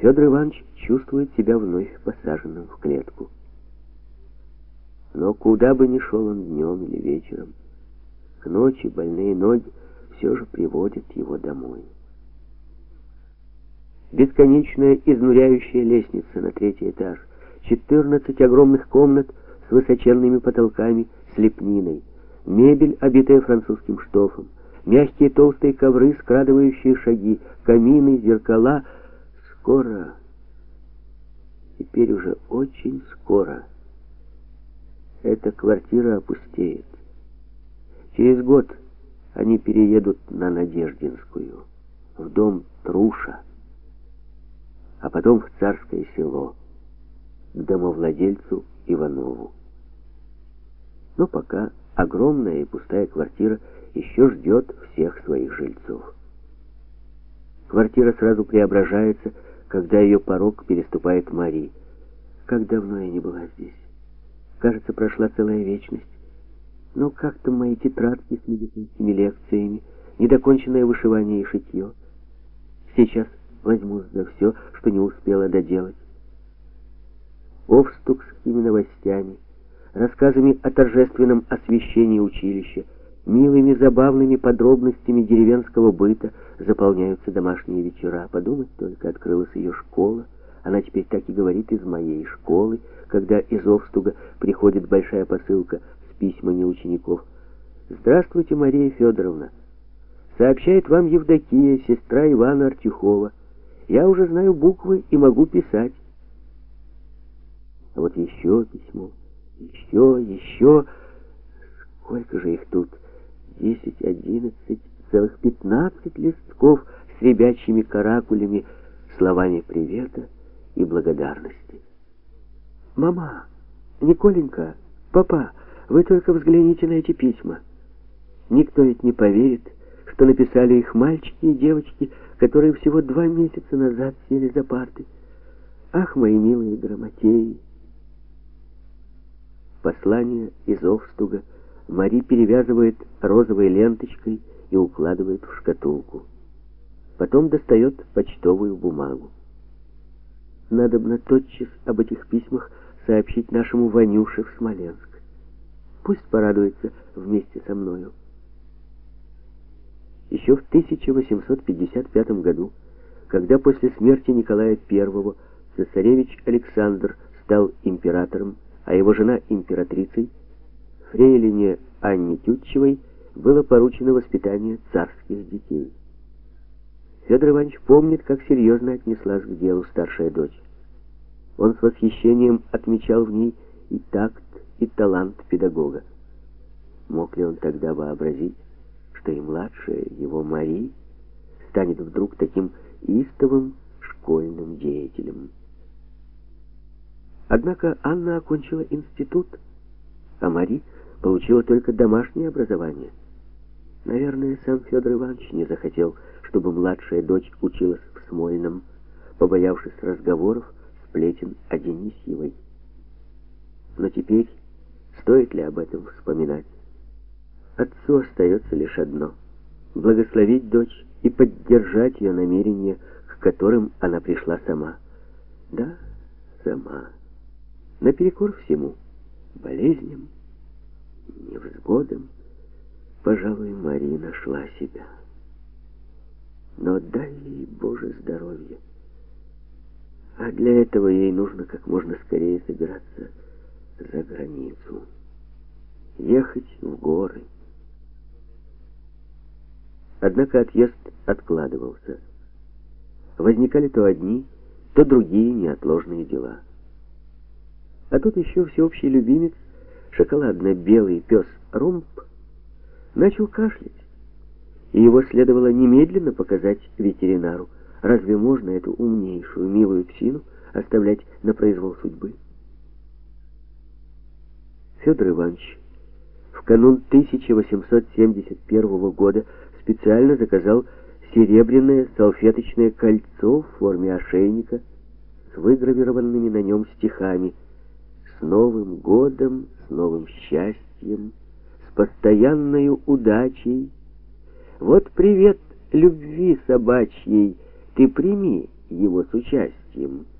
Федор Иванович чувствует себя вновь посаженным в клетку. Но куда бы ни шел он днем или вечером, к ночи больные ноги все же приводят его домой. Бесконечная изнуряющая лестница на 3-й этаж, 14 огромных комнат с высоченными потолками, с лепниной, мебель, обитая французским штофом, мягкие толстые ковры, скрадывающие шаги, камины, зеркала. Скоро, теперь уже очень скоро, эта квартира опустеет. Через год они переедут на Надеждинскую, в дом Труша, а потом в Царское Село, к домовладельцу Иванову. Но пока огромная и пустая квартира еще ждет всех своих жильцов. Квартира сразу преображается, когда ее порог переступает Мари. Как давно я не была здесь. Кажется, прошла целая вечность. Но как там мои тетрадки с медицинскими лекциями, недоконченное вышивание и шитье? Сейчас возьмусь за все, что не успела доделать. Овстукскими новостями, рассказами о торжественном освящении училища, милыми забавными подробностями деревенского быта заполняются домашние вечера. Подумать только, открылась ее школа. Она теперь так и говорит: из моей школы, когда из Овстуга приходит большая посылка с письмами учеников. «Здравствуйте, Мария Федоровна. Сообщает вам Евдокия, сестра Ивана Артюхова. Я уже знаю буквы и могу писать». А вот еще письмо, еще. Сколько же их тут? 10, 11, целых 15 листков с ребячьими каракулями, словами привета и благодарности. «Мама, Николенька, папа, вы только взгляните на эти письма. Никто ведь не поверит, что написали их мальчики и девочки, которые всего 2 месяца назад сели за парты. Ах, мои милые грамотеи!» Послание из Овстуга Мари перевязывает розовой ленточкой и укладывает в шкатулку. Потом достает почтовую бумагу. Надобно тотчас об этих письмах сообщить нашему Ванюше в Смоленск. Пусть порадуется вместе со мною. Еще в 1855 году, когда после смерти Николая I цесаревич Александр стал императором, а его жена императрицей, фрейлине Анне Тютчевой было поручено воспитание царских детей. Федор Иванович помнит, как серьезно отнеслась к делу старшая дочь. Он с восхищением отмечал в ней и такт, и талант педагога. Мог ли он тогда вообразить, что и младшая его Мари станет вдруг таким истовым школьным деятелем? Однако Анна окончила институт, а Мари получила только домашнее образование. Наверное, сам Федор Иванович не захотел, чтобы младшая дочь училась в Смольном, побоявшись разговоров, сплетен о Денисьевой. Но теперь стоит ли об этом вспоминать? Отцу остается лишь одно — благословить дочь и поддержать ее намерения, к которым она пришла сама. Да, сама. Наперекор всему, болезням, невзгодам, пожалуй, Мария нашла себя. Но дай ей, Боже, здоровье. А для этого ей нужно как можно скорее собираться за границу, ехать в горы. Однако отъезд откладывался. Возникали то одни, то другие неотложные дела. А тут еще всеобщий любимец, шоколадно-белый пес Ромб, начал кашлять, и его следовало немедленно показать ветеринару. Разве можно эту умнейшую, милую псину оставлять на произвол судьбы? Федор Иванович в канун 1871 года специально заказал серебряное салфеточное кольцо в форме ошейника с выгравированными на нем стихами: «С Новым годом, с новым счастьем, с постоянною удачей. Вот привет любви собачьей, ты прими его с участием.